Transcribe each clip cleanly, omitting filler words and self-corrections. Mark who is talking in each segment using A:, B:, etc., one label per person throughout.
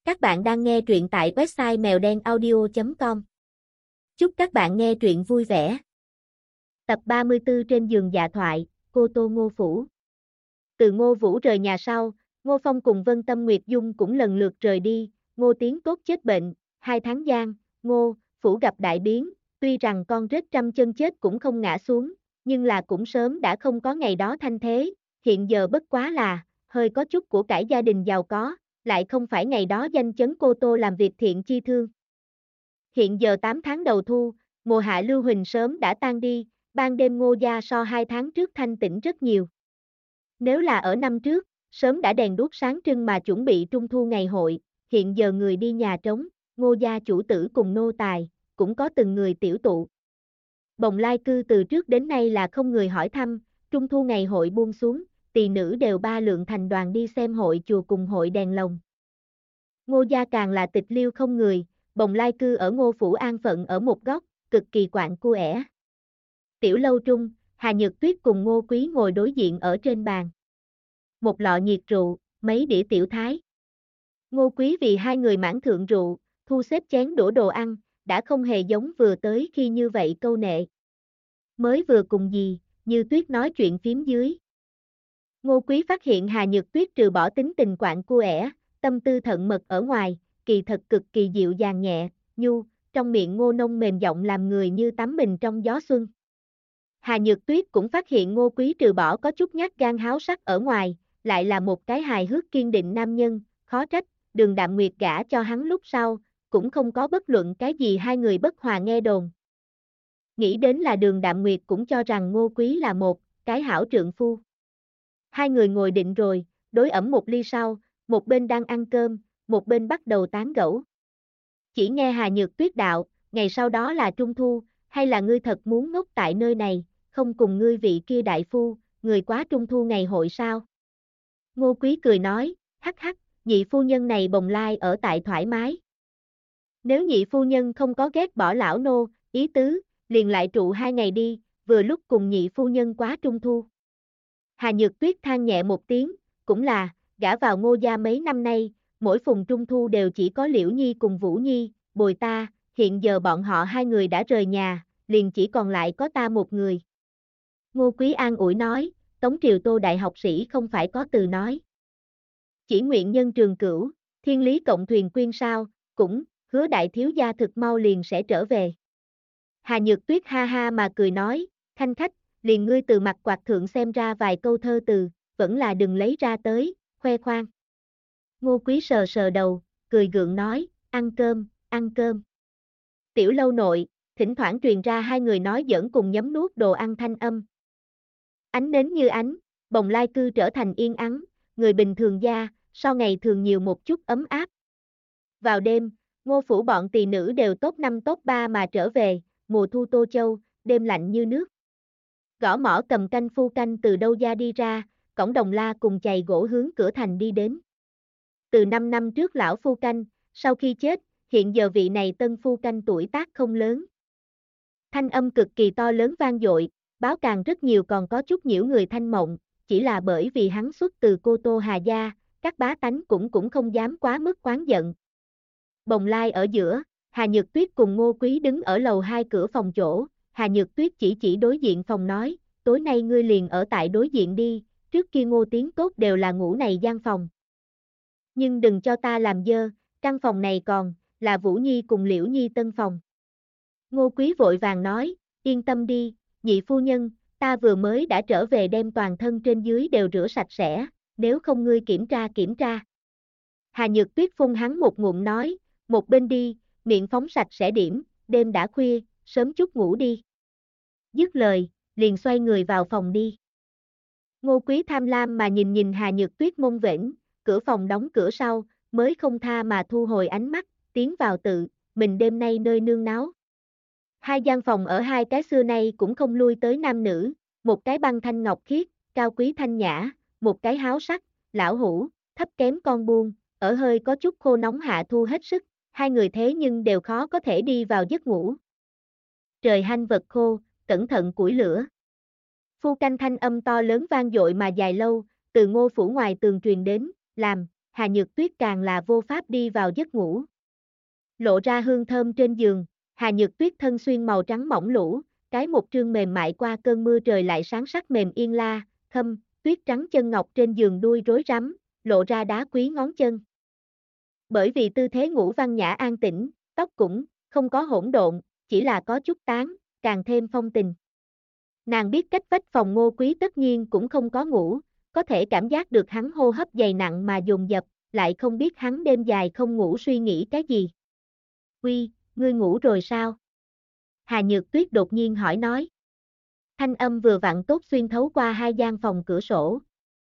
A: Các bạn đang nghe truyện tại website mèo đen audio.com. Chúc các bạn nghe truyện vui vẻ. Tập 34 trên giường dạ thoại, cô Tô Ngô Phủ. Từ Ngô Vũ rời nhà sau, Ngô Phong cùng Vân Tâm Nguyệt Dung cũng lần lượt rời đi. Ngô Tiến Tốt chết bệnh, 2 tháng gian, Ngô Phủ gặp đại biến, tuy rằng con rết trăm chân chết cũng không ngã xuống, nhưng là cũng sớm đã không có ngày đó thanh thế, hiện giờ bất quá là, hơi có chút của cải gia đình giàu có, lại không phải ngày đó danh chấn Cô Tô làm việc thiện chi thương. Hiện giờ 8 tháng đầu thu, mùa hạ lưu huỳnh sớm đã tan đi, ban đêm Ngô gia so 2 tháng trước thanh tĩnh rất nhiều. Nếu là ở năm trước, sớm đã đèn đuốc sáng trưng mà chuẩn bị trung thu ngày hội, hiện giờ người đi nhà trống, Ngô gia chủ tử cùng nô tài, cũng có từng người tiểu tụ. Bồng Lai cư từ trước đến nay là không người hỏi thăm, trung thu ngày hội buông xuống, tỳ nữ đều ba lượng thành đoàn đi xem hội chùa cùng hội đèn lồng. Ngô gia càng là tịch liêu không người, Bồng Lai cư ở Ngô Phủ an phận ở một góc, cực kỳ quạnh cu ẻ. Tiểu lâu trung, Hà Nhược Tuyết cùng Ngô Quý ngồi đối diện ở trên bàn. Một lọ nhiệt rượu, mấy đĩa tiểu thái. Ngô Quý vì hai người mãn thượng rượu, thu xếp chén đũa đồ ăn, đã không hề giống vừa tới khi như vậy câu nệ. Mới vừa cùng gì, Như Tuyết nói chuyện phím dưới. Ngô Quý phát hiện Hà Nhược Tuyết trừ bỏ tính tình quạnh cu ẻ, tâm tư thận mật ở ngoài, kỳ thật cực kỳ dịu dàng nhẹ, nhu, trong miệng Ngô Nông mềm giọng làm người như tắm mình trong gió xuân. Hà Nhược Tuyết cũng phát hiện Ngô Quý trừ bỏ có chút nhát gan háo sắc ở ngoài, lại là một cái hài hước kiên định nam nhân, khó trách, Đường Đạm Nguyệt gả cho hắn lúc sau, cũng không có bất luận cái gì hai người bất hòa nghe đồn. Nghĩ đến là Đường Đạm Nguyệt cũng cho rằng Ngô Quý là một cái hảo trượng phu. Hai người ngồi định rồi, đối ẩm một ly sau, một bên đang ăn cơm, một bên bắt đầu tán gẫu. Chỉ nghe Hà Nhược Tuyết đạo, ngày sau đó là trung thu, hay là ngươi thật muốn ngốc tại nơi này, không cùng ngươi vị kia đại phu, người quá trung thu ngày hội sao? Ngô Quý cười nói, hắc hắc, nhị phu nhân này Bồng Lai ở tại thoải mái. Nếu nhị phu nhân không có ghét bỏ lão nô, ý tứ, liền lại trụ 2 ngày đi, vừa lúc cùng nhị phu nhân quá trung thu. Hà Nhược Tuyết than nhẹ một tiếng, cũng là, gả vào Ngô gia mấy năm nay, mỗi phùng trung thu đều chỉ có Liễu Nhi cùng Vũ Nhi, bồi ta, hiện giờ bọn họ hai người đã rời nhà, liền chỉ còn lại có ta một người. Ngô Quý an ủi nói, Tống Triều Tô đại học sĩ không phải có từ nói. Chỉ nguyện nhân trường cửu, thiên lý cộng thuyền quyên sao, cũng, hứa đại thiếu gia thực mau liền sẽ trở về. Hà Nhược Tuyết ha ha mà cười nói, khanh khách, liền ngươi từ mặt quạt thượng xem ra vài câu thơ từ, vẫn là đừng lấy ra tới, khoe khoang. Ngô Quý sờ sờ đầu, cười gượng nói, ăn cơm, ăn cơm. Tiểu lâu nội, thỉnh thoảng truyền ra hai người nói giỡn cùng nhấm nuốt đồ ăn thanh âm. Ánh nến như ánh, Bồng Lai cư trở thành yên ắng, người bình thường gia, so ngày thường nhiều một chút ấm áp. Vào đêm, Ngô Phủ bọn tỳ nữ đều top 5 top 3 mà trở về, mùa thu Tô Châu, đêm lạnh như nước. Gõ mõ cầm canh phu canh từ đâu ra đi ra, cổng đồng la cùng chày gỗ hướng cửa thành đi đến. Từ 5 năm trước lão phu canh, sau khi chết, hiện giờ vị này tân phu canh tuổi tác không lớn. Thanh âm cực kỳ to lớn vang dội, báo càng rất nhiều còn có chút nhiễu người thanh mộng, chỉ là bởi vì hắn xuất từ Cô Tô Hà gia, các bá tánh cũng không dám quá mức oán giận. Bồng Lai ở giữa, Hà Nhược Tuyết cùng Ngô Quý đứng ở lầu 2 cửa phòng chỗ, Hà Nhược Tuyết chỉ đối diện phòng nói, tối nay ngươi liền ở tại đối diện đi, trước kia Ngô Tiến Tốt đều là ngủ này gian phòng. Nhưng đừng cho ta làm dơ, căn phòng này còn, là Vũ Nhi cùng Liễu Nhi tân phòng. Ngô Quý vội vàng nói, yên tâm đi, nhị phu nhân, ta vừa mới đã trở về đem toàn thân trên dưới đều rửa sạch sẽ, nếu không ngươi kiểm tra. Hà Nhược Tuyết phun hắn một ngụm nói, một bên đi, miệng phóng sạch sẽ điểm, đêm đã khuya, sớm chút ngủ đi. Dứt lời, liền xoay người vào phòng đi. Ngô Quý tham lam mà nhìn Hà Nhược Tuyết mông vểnh, cửa phòng đóng cửa sau, mới không tha mà thu hồi ánh mắt, tiến vào tự, mình đêm nay nơi nương náu. Hai gian phòng ở hai cái xưa nay cũng không lui tới nam nữ, một cái băng thanh ngọc khiết, cao quý thanh nhã, một cái háo sắc, lão hủ, thấp kém con buông, ở hơi có chút khô nóng hạ thu hết sức, hai người thế nhưng đều khó có thể đi vào giấc ngủ. Trời hanh vật khô, cẩn thận củi lửa. Phu canh thanh âm to lớn vang dội mà dài lâu, từ Ngô Phủ ngoài tường truyền đến, làm, Hà Nhược Tuyết càng là vô pháp đi vào giấc ngủ. Lộ ra hương thơm trên giường, Hà Nhược Tuyết thân xuyên màu trắng mỏng lũ, cái một trương mềm mại qua cơn mưa trời lại sáng sắc mềm yên la, khâm, tuyết trắng chân ngọc trên giường đuôi rối rắm, lộ ra đá quý ngón chân. Bởi vì tư thế ngủ văn nhã an tĩnh, tóc cũng không có hỗn độn, chỉ là có chút tán, càng thêm phong tình. Nàng biết cách vách phòng Ngô Quý tất nhiên cũng không có ngủ, có thể cảm giác được hắn hô hấp dày nặng mà dồn dập, lại không biết hắn đêm dài không ngủ suy nghĩ cái gì. Uy, ngươi ngủ rồi sao? Hà Nhược Tuyết đột nhiên hỏi nói. Thanh âm vừa vặn tốt xuyên thấu qua hai gian phòng cửa sổ.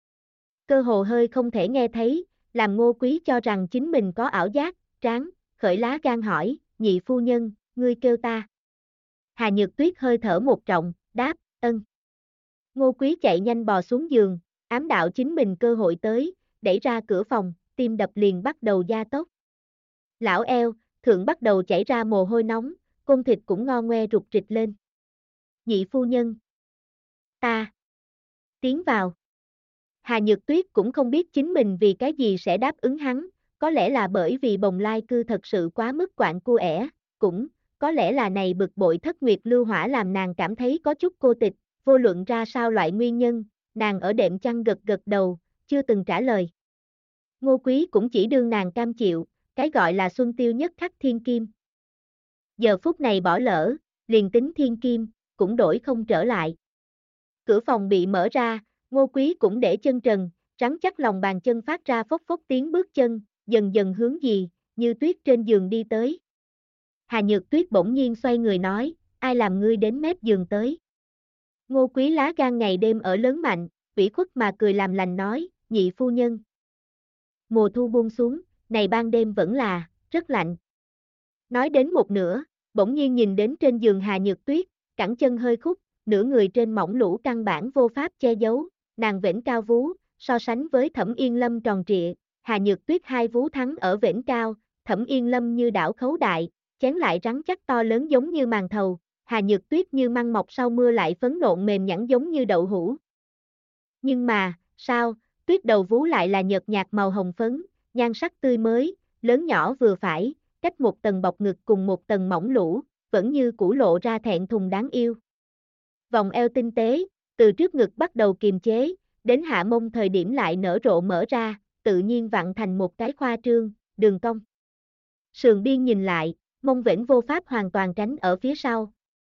A: Cơ hồ hơi không thể nghe thấy, làm Ngô Quý cho rằng chính mình có ảo giác, tráng, khởi lá gan hỏi, nhị phu nhân, ngươi kêu ta. Hà Nhược Tuyết hơi thở một trọng, đáp, ân. Ngô Quý chạy nhanh bò xuống giường, ám đạo chính mình cơ hội tới, đẩy ra cửa phòng, tim đập liền bắt đầu gia tốc. Lão eo, thượng bắt đầu chảy ra mồ hôi nóng, côn thịt cũng ngo ngoe rụt rịch lên. Nhị phu nhân. Ta. Tiến vào. Hà Nhược Tuyết cũng không biết chính mình vì cái gì sẽ đáp ứng hắn, có lẽ là bởi vì bồng lai cư thật sự quá mức quạng cua ẻ, cũng, có lẽ là này bực bội thất nguyệt lưu hỏa làm nàng cảm thấy có chút cô tịch, vô luận ra sao loại nguyên nhân, nàng ở đệm chăn gật gật đầu, chưa từng trả lời. Ngô Quý cũng chỉ đương nàng cam chịu, cái gọi là xuân tiêu nhất khắc thiên kim. Giờ phút này bỏ lỡ, liền tính thiên kim, cũng đổi không trở lại. Cửa phòng bị mở ra, Ngô Quý cũng để chân trần, rắn chắc lòng bàn chân phát ra phốc phốc tiếng bước chân, dần dần hướng gì, như tuyết trên giường đi tới. Hà Nhược Tuyết bỗng nhiên xoay người nói, ai làm ngươi đến mép giường tới. Ngô Quý lá gan ngày đêm ở lớn mạnh, ủy khuất mà cười làm lành nói, nhị phu nhân. Mùa thu buông xuống, này ban đêm vẫn là, rất lạnh. Nói đến một nửa, bỗng nhiên nhìn đến trên giường Hà Nhược Tuyết, cẳng chân hơi khúc, nửa người trên mỏng lũ căn bản vô pháp che giấu, nàng vểnh cao vú, so sánh với Thẩm Yên Lâm tròn trịa, Hà Nhược Tuyết hai vú thắng ở vểnh cao, Thẩm Yên Lâm như đảo khấu đại, chén lại rắn chắc to lớn giống như màn thầu, Hà Nhược Tuyết như măng mọc sau mưa lại phấn nộn mềm nhẵn giống như đậu hũ. Nhưng mà, sao, tuyết đầu vú lại là nhợt nhạt màu hồng phấn, nhan sắc tươi mới, lớn nhỏ vừa phải, cách một tầng bọc ngực cùng một tầng mỏng lũ, vẫn như cũ lộ ra thẹn thùng đáng yêu. Vòng eo tinh tế, từ trước ngực bắt đầu kiềm chế, đến hạ mông thời điểm lại nở rộ mở ra, tự nhiên vặn thành một cái khoa trương, đường cong. Sườn biên nhìn lại, mông vĩnh vô pháp hoàn toàn tránh ở phía sau.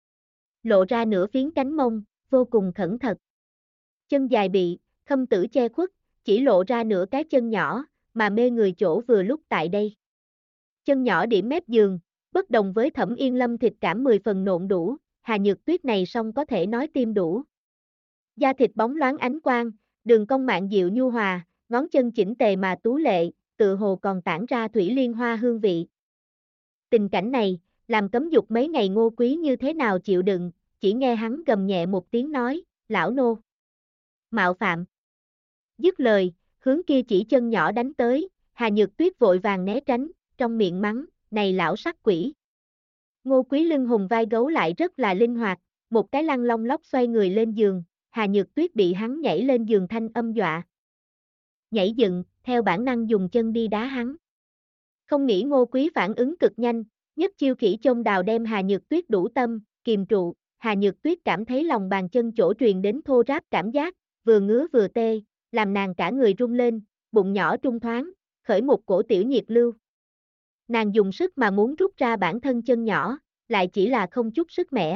A: Lộ ra nửa phiến cánh mông, vô cùng khẩn thật. Chân dài bị, khâm tử che khuất, chỉ lộ ra nửa cái chân nhỏ, mà mê người chỗ vừa lúc tại đây. Chân nhỏ điểm mép giường, bất đồng với Thẩm Yên Lâm thịt cảm 10 phần nộn đủ, Hà Nhược Tuyết này song có thể nói tim đủ. Da thịt bóng loáng ánh quang, đường cong mạn dịu nhu hòa, ngón chân chỉnh tề mà tú lệ, tự hồ còn tản ra thủy liên hoa hương vị. Tình cảnh này, làm cấm dục mấy ngày Ngô Quý như thế nào chịu đựng, chỉ nghe hắn gầm nhẹ một tiếng nói, lão nô. Mạo phạm. Dứt lời, hướng kia chỉ chân nhỏ đánh tới, Hà Nhược Tuyết vội vàng né tránh, trong miệng mắng, này lão sắc quỷ. Ngô Quý lưng hùng vai gấu lại rất là linh hoạt, một cái lăn long lóc xoay người lên giường, Hà Nhược Tuyết bị hắn nhảy lên giường thanh âm dọa. Nhảy dựng, theo bản năng dùng chân đi đá hắn. Không nghĩ Ngô Quý phản ứng cực nhanh, nhất chiêu khỉ chông đào đem Hà Nhược Tuyết đủ tâm, kìm trụ, Hà Nhược Tuyết cảm thấy lòng bàn chân chỗ truyền đến thô ráp cảm giác, vừa ngứa vừa tê, làm nàng cả người rung lên, bụng nhỏ trung thoáng, khởi một cổ tiểu nhiệt lưu. Nàng dùng sức mà muốn rút ra bản thân chân nhỏ, lại chỉ là không chút sức mẻ.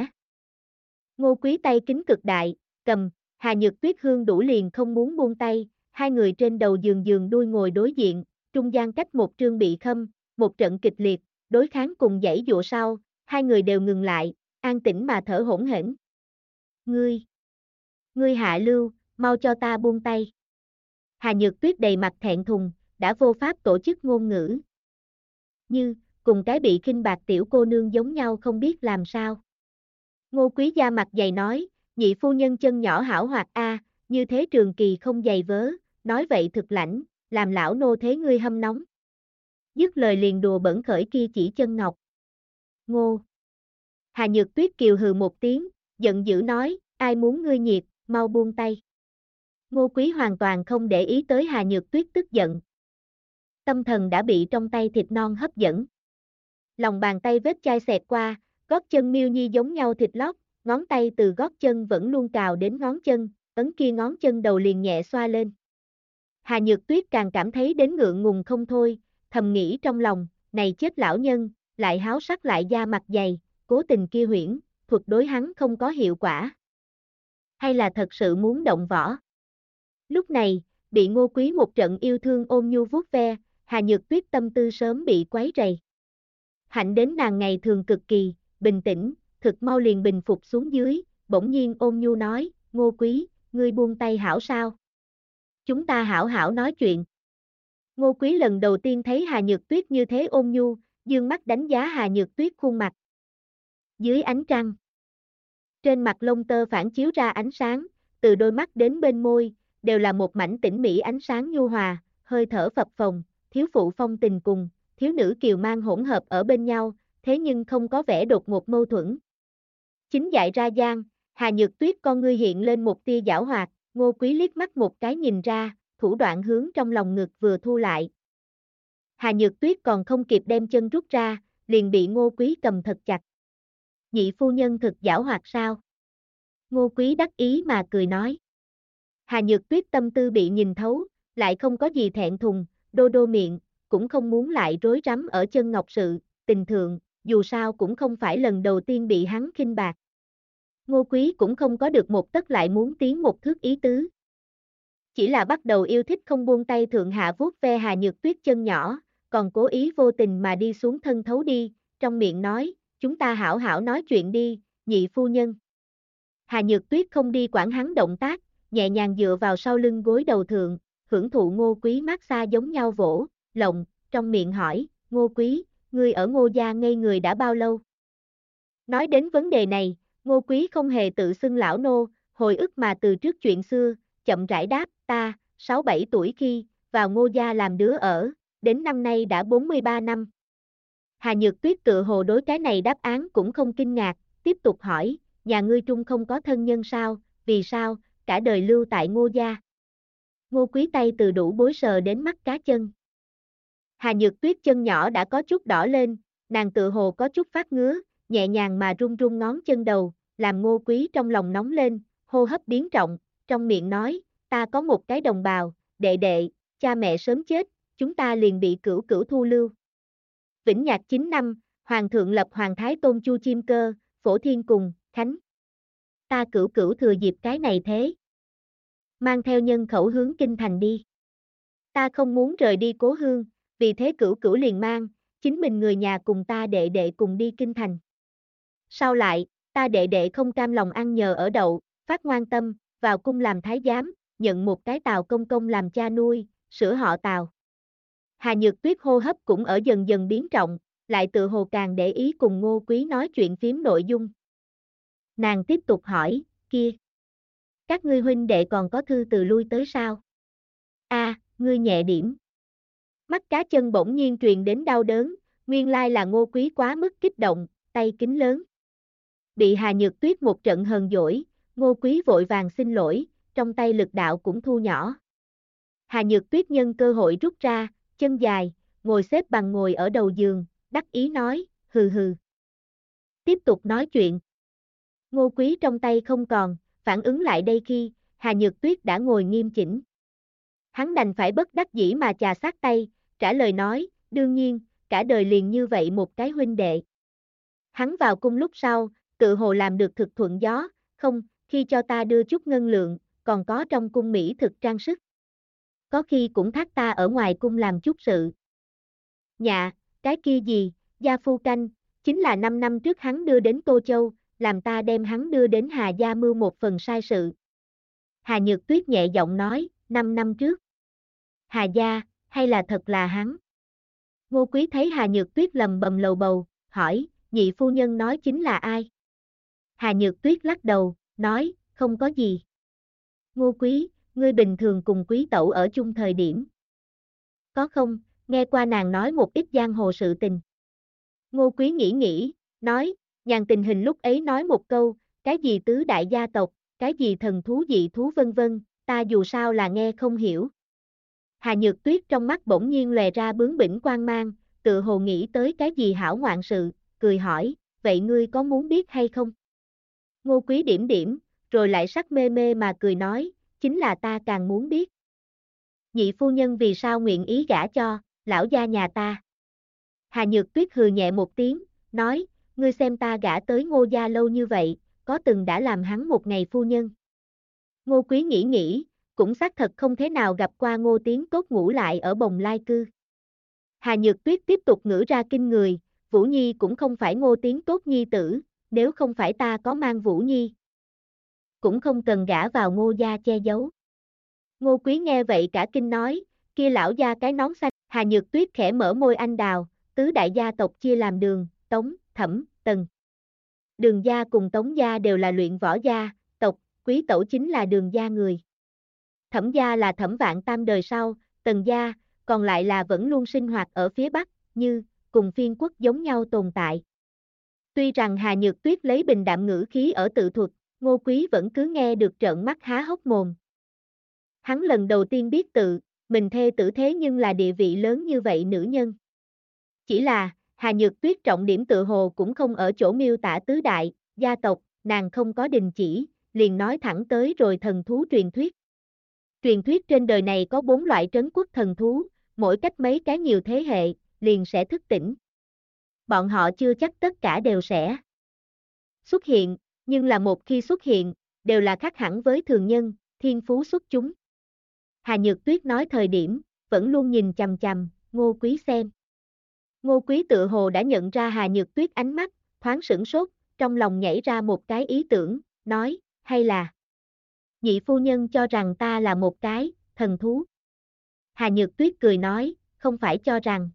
A: Ngô Quý tay kính cực đại, cầm, Hà Nhược Tuyết hương đủ liền không muốn buông tay, hai người trên đầu giường giường đuôi ngồi đối diện, trung gian cách một trương bị khâm, một trận kịch liệt, đối kháng cùng dãy dụa sau, hai người đều ngừng lại, an tĩnh mà thở hổn hển. Ngươi hạ lưu, mau cho ta buông tay. Hà Nhược Tuyết đầy mặt thẹn thùng, đã vô pháp tổ chức ngôn ngữ. Như, cùng cái bị khinh bạc tiểu cô nương giống nhau không biết làm sao. Ngô Quý da mặt dày nói, nhị phu nhân chân nhỏ hảo hoạt a, như thế trường kỳ không dày vớ, nói vậy thực lãnh, làm lão nô thế ngươi hâm nóng. Dứt lời liền đùa bẩn khởi kia chỉ chân ngọc. Ngô. Hà Nhược Tuyết kiều hừ một tiếng, giận dữ nói, ai muốn ngươi nhiệt, mau buông tay. Ngô Quý hoàn toàn không để ý tới Hà Nhược Tuyết tức giận. tâm thần đã bị trong tay thịt non hấp dẫn. Lòng bàn tay vết chai xẹt qua, gót chân miêu nhi giống nhau thịt lót, ngón tay từ gót chân vẫn luôn cào đến ngón chân, ấn kia ngón chân đầu liền nhẹ xoa lên. Hà Nhược Tuyết càng cảm thấy đến ngượng ngùng không thôi, thầm nghĩ trong lòng, này chết lão nhân, lại háo sắc lại da mặt dày, cố tình kia huyễn, thuật đối hắn không có hiệu quả. Hay là thật sự muốn động võ? Lúc này, bị Ngô Quý một trận yêu thương ôm nhu vuốt ve, Hà Nhược Tuyết tâm tư sớm bị quấy rầy. Hạnh đến nàng ngày thường cực kỳ, bình tĩnh, thực mau liền bình phục xuống dưới, bỗng nhiên ôm nhu nói, Ngô Quý, ngươi buông tay hảo sao? Chúng ta hảo hảo nói chuyện. Ngô Quý lần đầu tiên thấy Hà Nhược Tuyết như thế ôn nhu, dương mắt đánh giá Hà Nhược Tuyết khuôn mặt. Dưới ánh trăng, trên mặt lông tơ phản chiếu ra ánh sáng, từ đôi mắt đến bên môi, đều là một mảnh tĩnh mỹ ánh sáng nhu hòa, hơi thở phập phồng, thiếu phụ phong tình cùng, thiếu nữ kiều mang hỗn hợp ở bên nhau, thế nhưng không có vẻ đột ngột mâu thuẫn. Chính dại ra gian, Hà Nhược Tuyết con ngươi hiện lên một tia giảo hoạt, Ngô Quý liếc mắt một cái nhìn ra, thủ đoạn hướng trong lòng ngực vừa thu lại. Hà Nhược Tuyết còn không kịp đem chân rút ra, liền bị Ngô Quý cầm thật chặt. Nhị phu nhân thực giảo hoạt sao? Ngô Quý đắc ý mà cười nói. Hà Nhược Tuyết tâm tư bị nhìn thấu, lại không có gì thẹn thùng, đô đô miệng, cũng không muốn lại rối rắm ở chân ngọc sự, tình thượng, dù sao cũng không phải lần đầu tiên bị hắn khinh bạc. Ngô Quý cũng không có được một tấc lại muốn tiến một thước ý tứ. Chỉ là bắt đầu yêu thích không buông tay thượng hạ vuốt ve Hà Nhược Tuyết chân nhỏ, còn cố ý vô tình mà đi xuống thân thấu đi, trong miệng nói, chúng ta hảo hảo nói chuyện đi, nhị phu nhân. Hà Nhược Tuyết không đi quản hắn động tác, nhẹ nhàng dựa vào sau lưng gối đầu thượng, hưởng thụ Ngô Quý massage giống nhau vỗ, lộng, trong miệng hỏi, Ngô Quý, ngươi ở Ngô gia ngây người đã bao lâu? Nói đến vấn đề này, Ngô Quý không hề tự xưng lão nô, hồi ức mà từ trước chuyện xưa, chậm rãi đáp, ta, 6-7 tuổi khi, vào Ngô gia làm đứa ở, đến năm nay đã 43 năm. Hà Nhược Tuyết tự hồ đối cái này đáp án cũng không kinh ngạc, tiếp tục hỏi, nhà ngươi trung không có thân nhân sao, vì sao, cả đời lưu tại Ngô gia. Ngô Quý tay từ đủ bối sờ đến mắt cá chân. Hà Nhược Tuyết chân nhỏ đã có chút đỏ lên, nàng tự hồ có chút phát ngứa, nhẹ nhàng mà run run ngón chân đầu, làm Ngô Quý trong lòng nóng lên, hô hấp biến trọng, trong miệng nói, ta có một cái đồng bào, đệ đệ, cha mẹ sớm chết, chúng ta liền bị cửu cửu thu lưu. Vĩnh Nhạc 9 năm, Hoàng thượng lập Hoàng Thái Tôn Chu Chiêm Cơ, Phổ Thiên cùng, Khánh. Ta cửu cửu thừa dịp cái này thế. Mang theo nhân khẩu hướng kinh thành đi. Ta không muốn rời đi cố hương, vì thế cửu cửu liền mang, chính mình người nhà cùng ta đệ đệ cùng đi kinh thành. Sau lại, ta đệ đệ không cam lòng ăn nhờ ở đậu, phát ngoan tâm, vào cung làm thái giám, nhận một cái Tào công công làm cha nuôi, sửa họ Tào. Hà Nhược Tuyết hô hấp cũng ở dần dần biến trọng, lại tự hồ càng để ý cùng Ngô Quý nói chuyện phím nội dung. Nàng tiếp tục hỏi, kia, các ngươi huynh đệ còn có thư từ lui tới sao? Ngươi nhẹ điểm. Mắt cá chân bỗng nhiên truyền đến đau đớn, nguyên lai là Ngô Quý quá mức kích động, tay kính lớn. Bị Hà Nhược Tuyết một trận hờn dỗi, Ngô Quý vội vàng xin lỗi, trong tay lực đạo cũng thu nhỏ. Hà Nhược Tuyết nhân cơ hội rút ra, chân dài, ngồi xếp bằng ngồi ở đầu giường, đắc ý nói, hừ hừ. Tiếp tục nói chuyện. Ngô Quý trong tay không còn, phản ứng lại đây khi, Hà Nhược Tuyết đã ngồi nghiêm chỉnh. Hắn đành phải bất đắc dĩ mà chà sát tay, trả lời nói, đương nhiên, cả đời liền như vậy một cái huynh đệ. Hắn vào cung lúc sau, tự hồ làm được thực thuận gió, không, khi cho ta đưa chút ngân lượng, còn có trong cung mỹ thực trang sức. Có khi cũng thác ta ở ngoài cung làm chút sự. Nhạ, cái kia gì, gia phu canh, chính là 5 năm trước hắn đưa đến Tô Châu, làm ta đem hắn đưa đến Hà Gia mưu một phần sai sự. Hà Nhược Tuyết nhẹ giọng nói, 5 năm trước. Hà Gia, hay là thật là hắn? Ngô Quý thấy Hà Nhược Tuyết lầm bầm lầu bầu, hỏi, nhị phu nhân nói chính là ai? Hà Nhược Tuyết lắc đầu, nói, không có gì. Ngô Quý, ngươi bình thường cùng Quý tẩu ở chung thời điểm. Có không, nghe qua nàng nói một ít giang hồ sự tình. Ngô Quý nghĩ, nói, nhàn tình hình lúc ấy nói một câu, cái gì tứ đại gia tộc, cái gì thần thú dị thú vân vân, ta dù sao là nghe không hiểu. Hà Nhược Tuyết trong mắt bỗng nhiên lòe ra bướng bỉnh quang mang, tự hồ nghĩ tới cái gì hảo ngoạn sự, cười hỏi, vậy ngươi có muốn biết hay không? Ngô Quý điểm điểm, rồi lại sắc mê mê mà cười nói, chính là ta càng muốn biết. Nhị phu nhân vì sao nguyện ý gả cho, lão gia nhà ta? Hà Nhược Tuyết hừ nhẹ một tiếng, nói, ngươi xem ta gả tới Ngô gia lâu như vậy, có từng đã làm hắn một ngày phu nhân. Ngô Quý nghĩ, cũng xác thật không thế nào gặp qua Ngô Tiến Tốt ngủ lại ở Bồng Lai Cư. Hà Nhược Tuyết tiếp tục ngữ ra kinh người, Vũ Nhi cũng không phải Ngô Tiến Tốt nhi tử, nếu không phải ta có mang Vũ Nhi, cũng không cần gả vào Ngô gia che giấu. Ngô Quý nghe vậy cả kinh nói, kia lão gia cái nón xanh, Hà Nhược Tuyết khẽ mở môi anh đào, tứ đại gia tộc chia làm Đường, Tống, Thẩm, Tần. Đường gia cùng Tống gia đều là luyện võ gia, tộc, Quý tẩu chính là Đường gia người. Thẩm gia là Thẩm Vạn Tam đời sau, Tần gia, còn lại là vẫn luôn sinh hoạt ở phía Bắc, như, cùng phiên quốc giống nhau tồn tại. Tuy rằng Hà Nhược Tuyết lấy bình đạm ngữ khí ở tự thuật, Ngô Quý vẫn cứ nghe được trợn mắt há hốc mồm. Hắn lần đầu tiên biết mình thê tử thế nhưng là địa vị lớn như vậy nữ nhân. Chỉ là, Hà Nhược Tuyết trọng điểm tự hồ cũng không ở chỗ miêu tả tứ đại, gia tộc, nàng không có đình chỉ, liền nói thẳng tới rồi thần thú truyền thuyết. Truyền thuyết trên đời này có 4 loại trấn quốc thần thú, mỗi cách mấy cái nhiều thế hệ, liền sẽ thức tỉnh. Bọn họ chưa chắc tất cả đều sẽ xuất hiện, nhưng là một khi xuất hiện, đều là khác hẳn với thường nhân, thiên phú xuất chúng. Hà Nhược Tuyết nói thời điểm, vẫn luôn nhìn chằm chằm, Ngô Quý xem. Ngô Quý tự hồ đã nhận ra Hà Nhược Tuyết ánh mắt, thoáng sửng sốt, trong lòng nhảy ra một cái ý tưởng, nói, hay là nhị phu nhân cho rằng ta là một cái thần thú. Hà Nhược Tuyết cười nói, không phải cho rằng,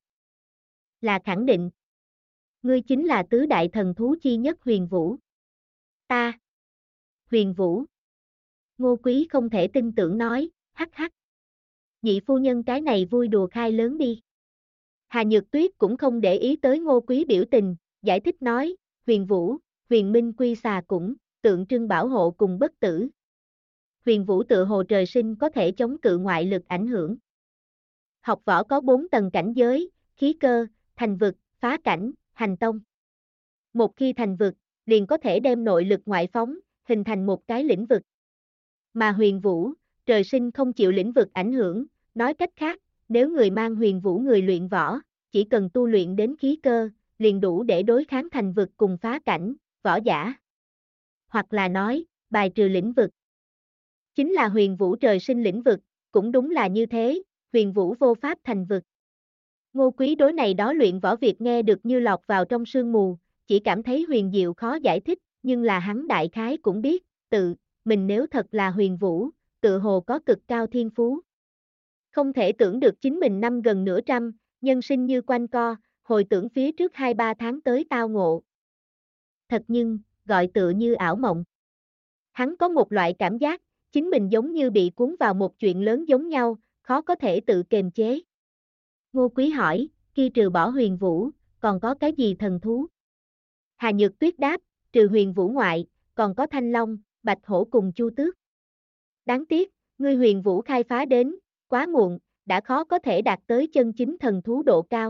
A: là khẳng định. Ngươi chính là tứ đại thần thú chi nhất Huyền Vũ. Ta. Huyền Vũ. Ngô Quý không thể tin tưởng nói, hắc hắc. Nhị phu nhân cái này vui đùa khai lớn đi. Hà Nhược Tuyết cũng không để ý tới Ngô Quý biểu tình, giải thích nói, Huyền Vũ, Huyền Minh quy xà cũng, tượng trưng bảo hộ cùng bất tử. Huyền Vũ tự hồ trời sinh có thể chống cự ngoại lực ảnh hưởng. Học võ có 4 tầng cảnh giới, khí cơ, thành vực, phá cảnh, hành tông. Một khi thành vực, liền có thể đem nội lực ngoại phóng, hình thành một cái lĩnh vực. Mà Huyền Vũ, trời sinh không chịu lĩnh vực ảnh hưởng, nói cách khác, nếu người mang Huyền Vũ người luyện võ, chỉ cần tu luyện đến khí cơ, liền đủ để đối kháng thành vực cùng phá cảnh, võ giả. Hoặc là nói, bài trừ lĩnh vực. Chính là Huyền Vũ trời sinh lĩnh vực, cũng đúng là như thế, Huyền Vũ vô pháp thành vực. Ngô Quý đối này đó luyện võ việc nghe được như lọt vào trong sương mù, chỉ cảm thấy huyền diệu khó giải thích, nhưng là hắn đại khái cũng biết, mình nếu thật là Huyền Vũ, tự hồ có cực cao thiên phú. Không thể tưởng được chính mình năm gần nửa trăm, nhân sinh như quanh co, hồi tưởng phía trước 2-3 tháng tới tao ngộ. Thật nhưng, gọi tựa như ảo mộng. Hắn có một loại cảm giác, chính mình giống như bị cuốn vào một chuyện lớn giống nhau, khó có thể tự kiềm chế. Ngô Quý hỏi, khi trừ bỏ Huyền Vũ, còn có cái gì thần thú? Hà Nhược Tuyết đáp, trừ Huyền Vũ ngoại, còn có Thanh Long, Bạch Hổ cùng Chu Tước. Đáng tiếc, ngươi Huyền Vũ khai phá đến, quá muộn, đã khó có thể đạt tới chân chính thần thú độ cao.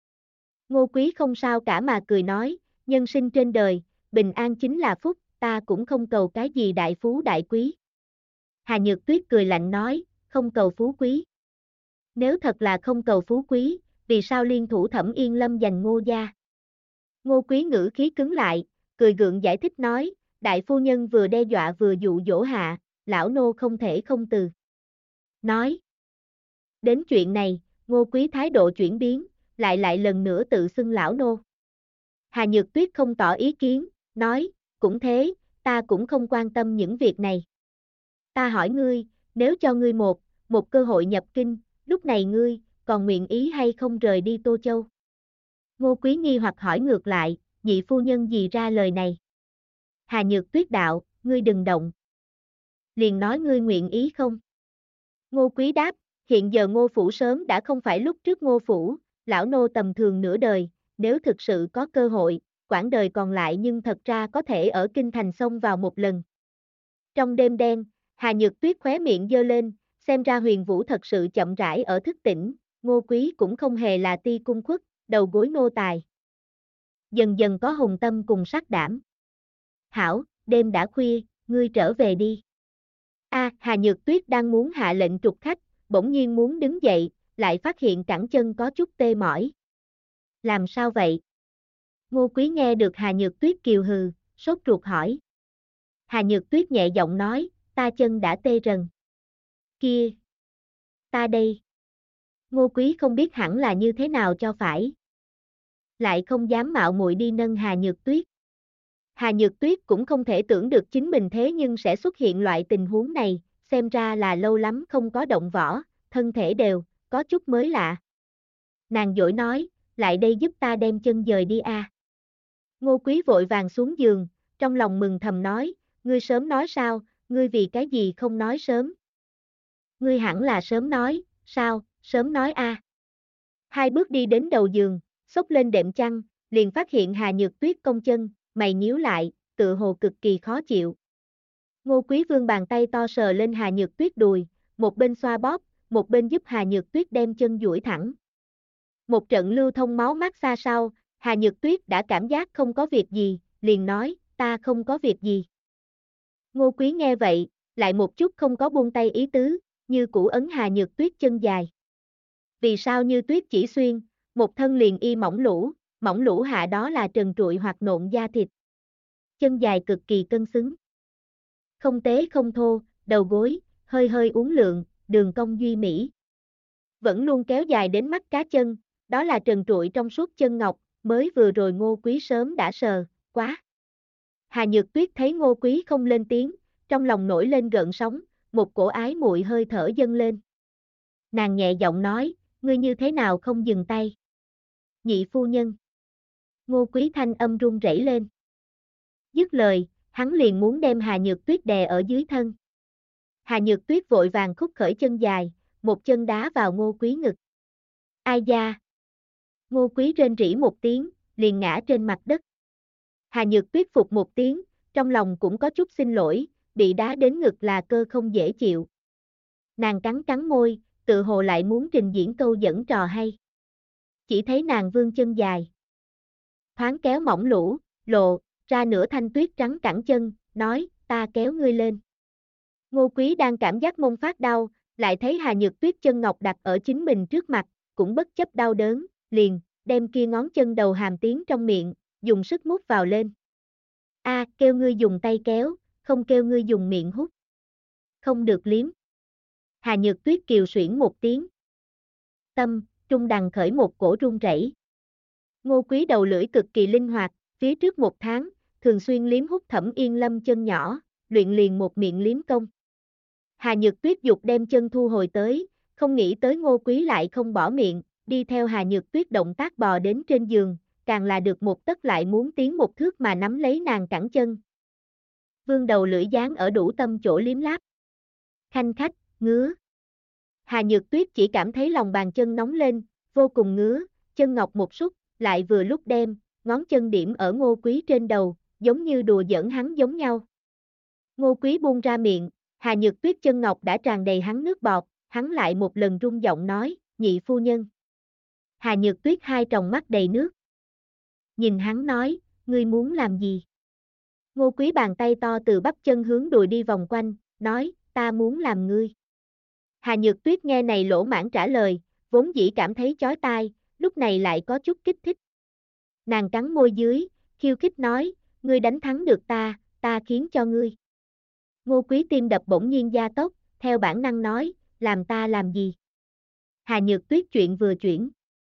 A: Ngô Quý không sao cả mà cười nói, nhân sinh trên đời, bình an chính là phúc, ta cũng không cầu cái gì đại phú đại quý. Hà Nhược Tuyết cười lạnh nói, không cầu phú quý. Nếu thật là không cầu phú quý, vì sao liên thủ Thẩm Yên Lâm giành Ngô gia? Ngô Quý ngữ khí cứng lại, cười gượng giải thích nói, đại phu nhân vừa đe dọa vừa dụ dỗ hạ, lão nô không thể không từ. Nói. Đến chuyện này, Ngô Quý thái độ chuyển biến, lại lần nữa tự xưng lão nô. Hà Nhược Tuyết không tỏ ý kiến, nói, cũng thế, ta cũng không quan tâm những việc này. Ta hỏi ngươi, nếu cho ngươi một cơ hội nhập kinh, lúc này ngươi, còn nguyện ý hay không rời đi Tô Châu? Ngô Quý nghi hoặc hỏi ngược lại, nhị phu nhân gì ra lời này? Hà Nhược Tuyết đạo, ngươi đừng động. Liền nói ngươi nguyện ý không? Ngô Quý đáp, hiện giờ Ngô Phủ sớm đã không phải lúc trước Ngô Phủ, lão nô tầm thường nửa đời, nếu thực sự có cơ hội, quãng đời còn lại nhưng thật ra có thể ở kinh thành xông vào một lần. Trong đêm đen, Hà Nhược Tuyết khóe miệng giơ lên, xem ra Huyền Vũ thật sự chậm rãi ở thức tỉnh, Ngô Quý cũng không hề là ti cung khuất, đầu gối nô tài. Dần dần có hùng tâm cùng sắc đảm. Hảo, đêm đã khuya, ngươi trở về đi. Hà Nhược Tuyết đang muốn hạ lệnh trục khách, bỗng nhiên muốn đứng dậy, lại phát hiện cẳng chân có chút tê mỏi. Làm sao vậy? Ngô Quý nghe được Hà Nhược Tuyết kiều hừ, sốt ruột hỏi. Hà Nhược Tuyết nhẹ giọng nói, ta chân đã tê rần. Kia! Ta đây! Ngô Quý không biết hẳn là như thế nào cho phải. Lại không dám mạo muội đi nâng Hà Nhược Tuyết. Hà Nhược Tuyết cũng không thể tưởng được chính mình thế nhưng sẽ xuất hiện loại tình huống này, xem ra là lâu lắm không có động võ, thân thể đều, có chút mới lạ. Nàng dỗi nói, lại đây giúp ta đem chân dời đi a. Ngô Quý vội vàng xuống giường, trong lòng mừng thầm nói, ngươi sớm nói sao, ngươi vì cái gì không nói sớm? Ngươi hẳn là sớm nói, sao, sớm nói a. Hai bước đi đến đầu giường, xốc lên đệm chăn, liền phát hiện Hà Nhược Tuyết cong chân, mày nhíu lại, tự hồ cực kỳ khó chịu. Ngô Quý vươn bàn tay to sờ lên Hà Nhược Tuyết đùi, một bên xoa bóp, một bên giúp Hà Nhược Tuyết đem chân duỗi thẳng. Một trận lưu thông máu mát xa sau, Hà Nhược Tuyết đã cảm giác không có việc gì, liền nói, ta không có việc gì. Ngô Quý nghe vậy, lại một chút không có buông tay ý tứ, như cũ ấn Hà Nhược Tuyết chân dài. Vì sao như tuyết chỉ xuyên, một thân liền y mỏng lũ hạ đó là trần trụi hoặc nộn da thịt. Chân dài cực kỳ cân xứng. Không tế không thô, đầu gối, hơi hơi uốn lượn, đường cong duy mỹ. Vẫn luôn kéo dài đến mắt cá chân, đó là trần trụi trong suốt chân ngọc, mới vừa rồi Ngô Quý sớm đã sờ, quá. Hà Nhược Tuyết thấy Ngô Quý không lên tiếng, trong lòng nổi lên gợn sóng, một cổ ái muội hơi thở dâng lên. Nàng nhẹ giọng nói, ngươi như thế nào không dừng tay? Nhị phu nhân. Ngô Quý thanh âm run rẩy lên. Dứt lời, hắn liền muốn đem Hà Nhược Tuyết đè ở dưới thân. Hà Nhược Tuyết vội vàng khúc khởi chân dài, một chân đá vào Ngô Quý ngực. Ai da? Ngô Quý rên rỉ một tiếng, liền ngã trên mặt đất. Hà Nhược Tuyết phục một tiếng, trong lòng cũng có chút xin lỗi, bị đá đến ngực là cơ không dễ chịu. Nàng cắn cắn môi, tự hồ lại muốn trình diễn câu dẫn trò hay. Chỉ thấy nàng vươn chân dài. Thoáng kéo mỏng lũ, lộ, ra nửa thanh tuyết trắng cẳng chân, nói, ta kéo ngươi lên. Ngô Quý đang cảm giác mông phát đau, lại thấy Hà Nhược Tuyết chân ngọc đặt ở chính mình trước mặt, cũng bất chấp đau đớn, liền, đem kia ngón chân đầu hàm tiến trong miệng, dùng sức mút vào lên. Kêu ngươi dùng tay kéo, không kêu ngươi dùng miệng hút. Không được liếm. Hà Nhược Tuyết kiều xuyển một tiếng. Tâm, trung đằng khởi một cổ run rẩy. Ngô Quý đầu lưỡi cực kỳ linh hoạt, phía trước một tháng, thường xuyên liếm hút Thẩm Yên Lâm chân nhỏ, luyện liền một miệng liếm công. Hà Nhược Tuyết dục đem chân thu hồi tới, không nghĩ tới Ngô Quý lại không bỏ miệng, đi theo Hà Nhược Tuyết động tác bò đến trên giường, càng là được một tấc lại muốn tiến một thước mà nắm lấy nàng cẳng chân. Vương đầu lưỡi dán ở đủ tâm chỗ liếm láp. Khanh khách, ngứa. Hà Nhược Tuyết chỉ cảm thấy lòng bàn chân nóng lên, vô cùng ngứa, chân ngọc một sút, lại vừa lúc đem, ngón chân điểm ở Ngô Quý trên đầu, giống như đùa giỡn hắn giống nhau. Ngô Quý buông ra miệng, Hà Nhược Tuyết chân ngọc đã tràn đầy hắn nước bọt, hắn lại một lần rung giọng nói, nhị phu nhân. Hà Nhược Tuyết hai tròng mắt đầy nước. Nhìn hắn nói, ngươi muốn làm gì? Ngô Quý bàn tay to từ bắp chân hướng đùi đi vòng quanh, nói, ta muốn làm ngươi. Hà Nhược Tuyết nghe này lỗ mãng trả lời, vốn dĩ cảm thấy chói tai, lúc này lại có chút kích thích. Nàng cắn môi dưới, khiêu khích nói, ngươi đánh thắng được ta khiến cho ngươi. Ngô Quý tim đập bỗng nhiên gia tốc, theo bản năng nói, làm ta làm gì? Hà Nhược Tuyết chuyện vừa chuyển.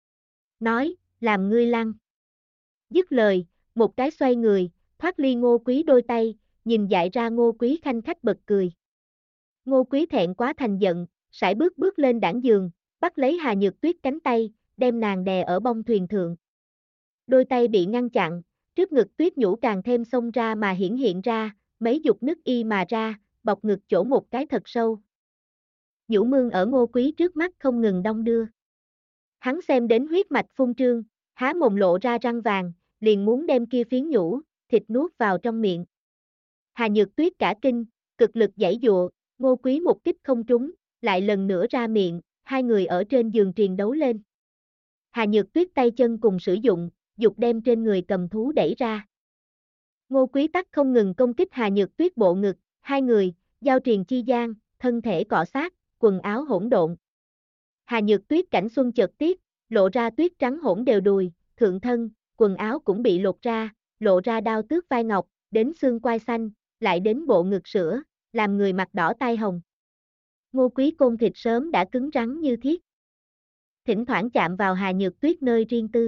A: Nói, làm ngươi lăn. Dứt lời, một cái xoay người, thoát ly Ngô Quý đôi tay, nhìn dại ra Ngô Quý khanh khách bật cười. Ngô Quý thẹn quá thành giận, sải bước bước lên đảng giường, bắt lấy Hà Nhược Tuyết cánh tay, đem nàng đè ở bông thuyền thượng. Đôi tay bị ngăn chặn, trước ngực Tuyết nhũ càng thêm xông ra mà hiển hiện ra, mấy dục nứt y mà ra, bọc ngực chỗ một cái thật sâu. Nhũ mương ở Ngô Quý trước mắt không ngừng đong đưa. Hắn xem đến huyết mạch phun trương, há mồm lộ ra răng vàng, liền muốn đem kia phiến nhũ, thịt nuốt vào trong miệng. Hà Nhược Tuyết cả kinh, cực lực giãy giụa, Ngô Quý một kích không trúng, lại lần nữa ra miệng, hai người ở trên giường triền đấu lên. Hà Nhược Tuyết tay chân cùng sử dụng, dục đem trên người cầm thú đẩy ra. Ngô Quý Tắc không ngừng công kích Hà Nhược Tuyết bộ ngực, hai người, giao triền chi gian, thân thể cọ sát, quần áo hỗn độn. Hà Nhược Tuyết cảnh xuân chợt tiết, lộ ra tuyết trắng hỗn đều đùi, thượng thân, quần áo cũng bị lột ra, lộ ra đao tước vai ngọc, đến xương quai xanh, lại đến bộ ngực sữa, làm người mặt đỏ tai hồng. Ngô Quý Côn thịt sớm đã cứng rắn như thiết. Thỉnh thoảng chạm vào Hà Nhược Tuyết nơi riêng tư.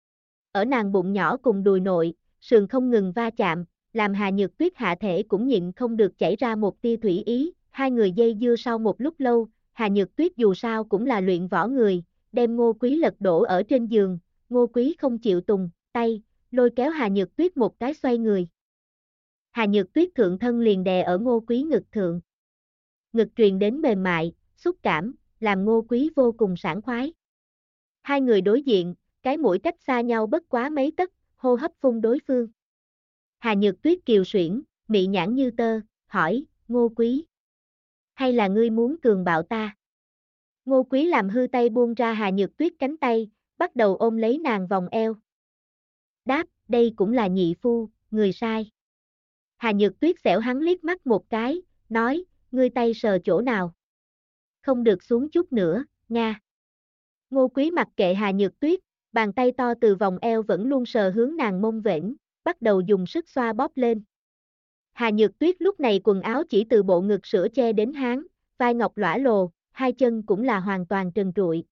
A: Ở nàng bụng nhỏ cùng đùi nội, sườn không ngừng va chạm, làm Hà Nhược Tuyết hạ thể cũng nhịn không được chảy ra một tia thủy ý, hai người dây dưa sau một lúc lâu, Hà Nhược Tuyết dù sao cũng là luyện võ người, đem Ngô Quý lật đổ ở trên giường, Ngô Quý không chịu tùng, tay, lôi kéo Hà Nhược Tuyết một cái xoay người. Hà Nhược Tuyết thượng thân liền đè ở Ngô Quý ngực thượng. Ngực truyền đến mềm mại, xúc cảm, làm Ngô Quý vô cùng sảng khoái. Hai người đối diện, cái mũi cách xa nhau bất quá mấy tấc, hô hấp phun đối phương. Hà Nhược Tuyết kiều xuyển, mị nhãn như tơ, hỏi, Ngô Quý. Hay là ngươi muốn cường bạo ta? Ngô Quý làm hư tay buông ra Hà Nhược Tuyết cánh tay, bắt đầu ôm lấy nàng vòng eo. Đáp, đây cũng là nhị phu, người sai. Hà Nhược Tuyết xẻo hắn liếc mắt một cái, nói, ngươi tay sờ chỗ nào? Không được xuống chút nữa, nha. Ngô Quý mặc kệ Hà Nhược Tuyết, bàn tay to từ vòng eo vẫn luôn sờ hướng nàng mông vểnh, bắt đầu dùng sức xoa bóp lên. Hà Nhược Tuyết lúc này quần áo chỉ từ bộ ngực sữa che đến háng, vai ngọc lõa lồ, hai chân cũng là hoàn toàn trần trụi.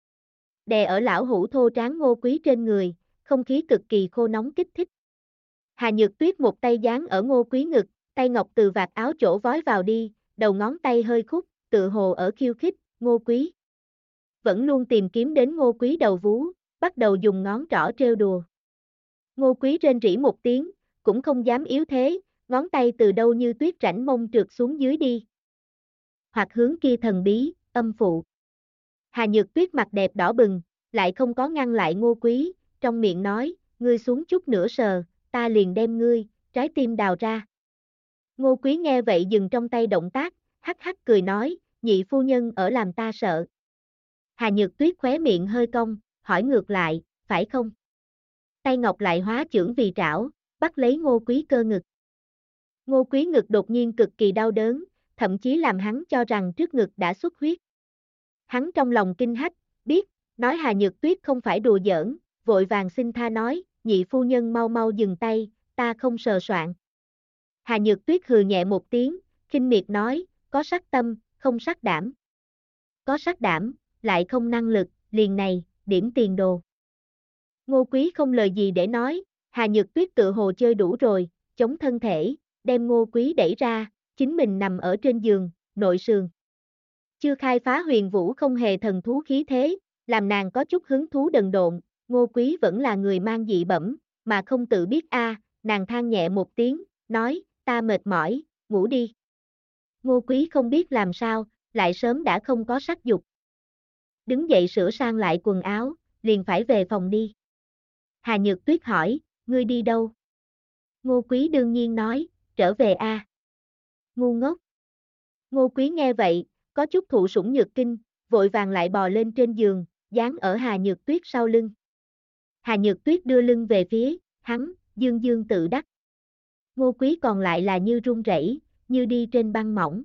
A: Đè ở lão hữu thô tráng Ngô Quý trên người, không khí cực kỳ khô nóng kích thích. Hà Nhược Tuyết một tay dán ở Ngô Quý ngực, tay ngọc từ vạt áo chỗ vói vào đi, đầu ngón tay hơi khúc, tự hồ ở khiêu khích, Ngô Quý. Vẫn luôn tìm kiếm đến Ngô Quý đầu vú, bắt đầu dùng ngón trỏ trêu đùa. Ngô Quý rên rỉ một tiếng, cũng không dám yếu thế, ngón tay từ đâu như tuyết rãnh mông trượt xuống dưới đi. Hoặc hướng kia thần bí, âm phụ. Hà Nhược Tuyết mặt đẹp đỏ bừng, lại không có ngăn lại Ngô Quý, trong miệng nói, ngươi xuống chút nữa sờ, ta liền đem ngươi, trái tim đào ra. Ngô Quý nghe vậy dừng trong tay động tác, hắc hắc cười nói, nhị phu nhân ở làm ta sợ. Hà Nhược Tuyết khóe miệng hơi cong, hỏi ngược lại, phải không? Tay ngọc lại hóa chưởng vì trảo, bắt lấy Ngô Quý cơ ngực. Ngô Quý ngực đột nhiên cực kỳ đau đớn, thậm chí làm hắn cho rằng trước ngực đã xuất huyết. Hắn trong lòng kinh hách, biết, nói Hà Nhược Tuyết không phải đùa giỡn, vội vàng xin tha nói, nhị phu nhân mau mau dừng tay, ta không sờ soạn. Hà Nhược Tuyết hừ nhẹ một tiếng, khinh miệt nói, có sắc tâm, không sắc đảm. Có sắc đảm, lại không năng lực, liền này, điểm tiền đồ. Ngô Quý không lời gì để nói, Hà Nhược Tuyết tự hồ chơi đủ rồi, chống thân thể, đem Ngô Quý đẩy ra, chính mình nằm ở trên giường, nội sườn. Chưa khai phá huyền vũ không hề thần thú khí thế, làm nàng có chút hứng thú đần độn, Ngô Quý vẫn là người mang dị bẩm, mà không tự biết nàng than nhẹ một tiếng, nói, ta mệt mỏi, ngủ đi. Ngô Quý không biết làm sao, lại sớm đã không có sắc dục. Đứng dậy sửa sang lại quần áo, liền phải về phòng đi. Hà Nhược Tuyết hỏi, ngươi đi đâu? Ngô Quý đương nhiên nói, trở về Ngu ngốc. Ngô Quý nghe vậy, có chút thụ sủng nhược kinh, vội vàng lại bò lên trên giường, dán ở Hà Nhược Tuyết sau lưng. Hà Nhược Tuyết đưa lưng về phía, hắn, dương dương tự đắc. Ngô Quý còn lại là như run rẩy, như đi trên băng mỏng.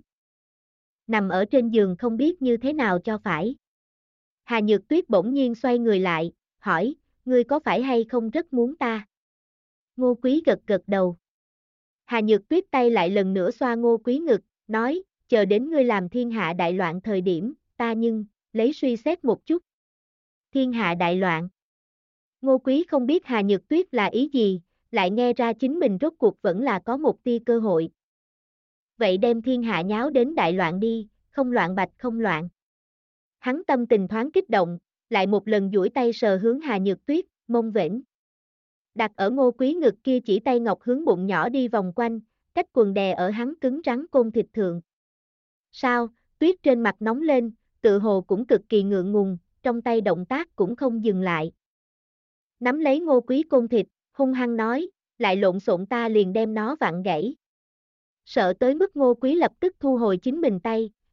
A: Nằm ở trên giường không biết như thế nào cho phải. Hà Nhược Tuyết bỗng nhiên xoay người lại, hỏi, ngươi có phải hay không rất muốn ta? Ngô Quý gật gật đầu. Hà Nhược Tuyết tay lại lần nữa xoa Ngô Quý ngực, nói, chờ đến ngươi làm thiên hạ đại loạn thời điểm, ta lấy suy xét một chút. Thiên hạ đại loạn. Ngô Quý không biết Hà Nhược Tuyết là ý gì, lại nghe ra chính mình rốt cuộc vẫn là có một tia cơ hội. Vậy đem thiên hạ nháo đến đại loạn đi, không loạn bạch không loạn. Hắn tâm tình thoáng kích động, lại một lần duỗi tay sờ hướng Hà Nhược Tuyết, mông vểnh. Đặt ở Ngô Quý ngực kia chỉ tay ngọc hướng bụng nhỏ đi vòng quanh, cách quần đè ở hắn cứng rắn côn thịt thượng. Sao, Tuyết trên mặt nóng lên, tự hồ cũng cực kỳ ngượng ngùng, trong tay động tác cũng không dừng lại. Nắm lấy Ngô Quý côn thịt, hung hăng nói, lại lộn xộn ta liền đem nó vặn gãy. Sợ tới mức Ngô Quý lập tức thu hồi chính mình tay,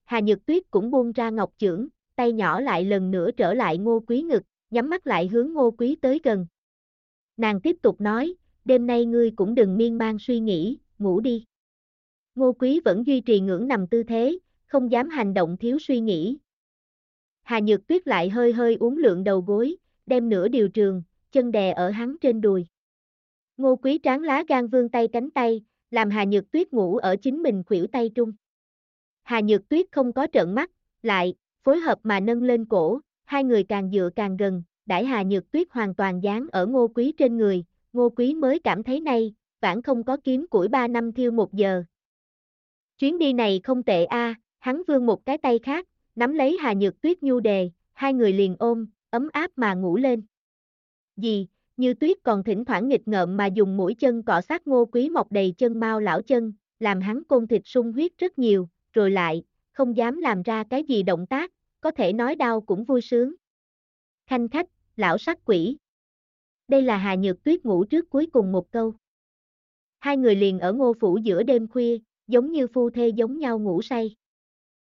A: Hà Nhược Tuyết cũng buông ra ngọc chưởng, tay nhỏ lại lần nữa trở lại Ngô Quý ngực, nhắm mắt lại hướng Ngô Quý tới gần. Nàng tiếp tục nói, đêm nay ngươi cũng đừng miên man suy nghĩ, ngủ đi. Ngô Quý vẫn duy trì ngưỡng nằm tư thế, không dám hành động thiếu suy nghĩ. Hà Nhược Tuyết lại hơi hơi uốn lượn đầu gối, đem nửa điều trường, chân đè ở hắn trên đùi. Ngô Quý tráng lá gan vươn tay cánh tay, làm Hà Nhược Tuyết ngủ ở chính mình khuỷu tay trung. Hà Nhược Tuyết không có trợn mắt, lại, phối hợp mà nâng lên cổ, hai người càng dựa càng gần, đãi Hà Nhược Tuyết hoàn toàn dán ở Ngô Quý trên người, Ngô Quý mới cảm thấy nay, vãn không có kiếm củi 3 năm thiêu 1 giờ. Chuyến đi này không tệ a, hắn vươn một cái tay khác, nắm lấy Hà Nhược Tuyết nhu đề, hai người liền ôm, ấm áp mà ngủ lên. Gì, Như Tuyết còn thỉnh thoảng nghịch ngợm mà dùng mũi chân cọ sát Ngô Quý mọc đầy chân mao lão chân, làm hắn côn thịt sung huyết rất nhiều, rồi lại, không dám làm ra cái gì động tác, có thể nói đau cũng vui sướng. Khanh khách, lão sắc quỷ. Đây là Hà Nhược Tuyết ngủ trước cuối cùng một câu. Hai người liền ở Ngô phủ giữa đêm khuya, giống như phu thê giống nhau ngủ say.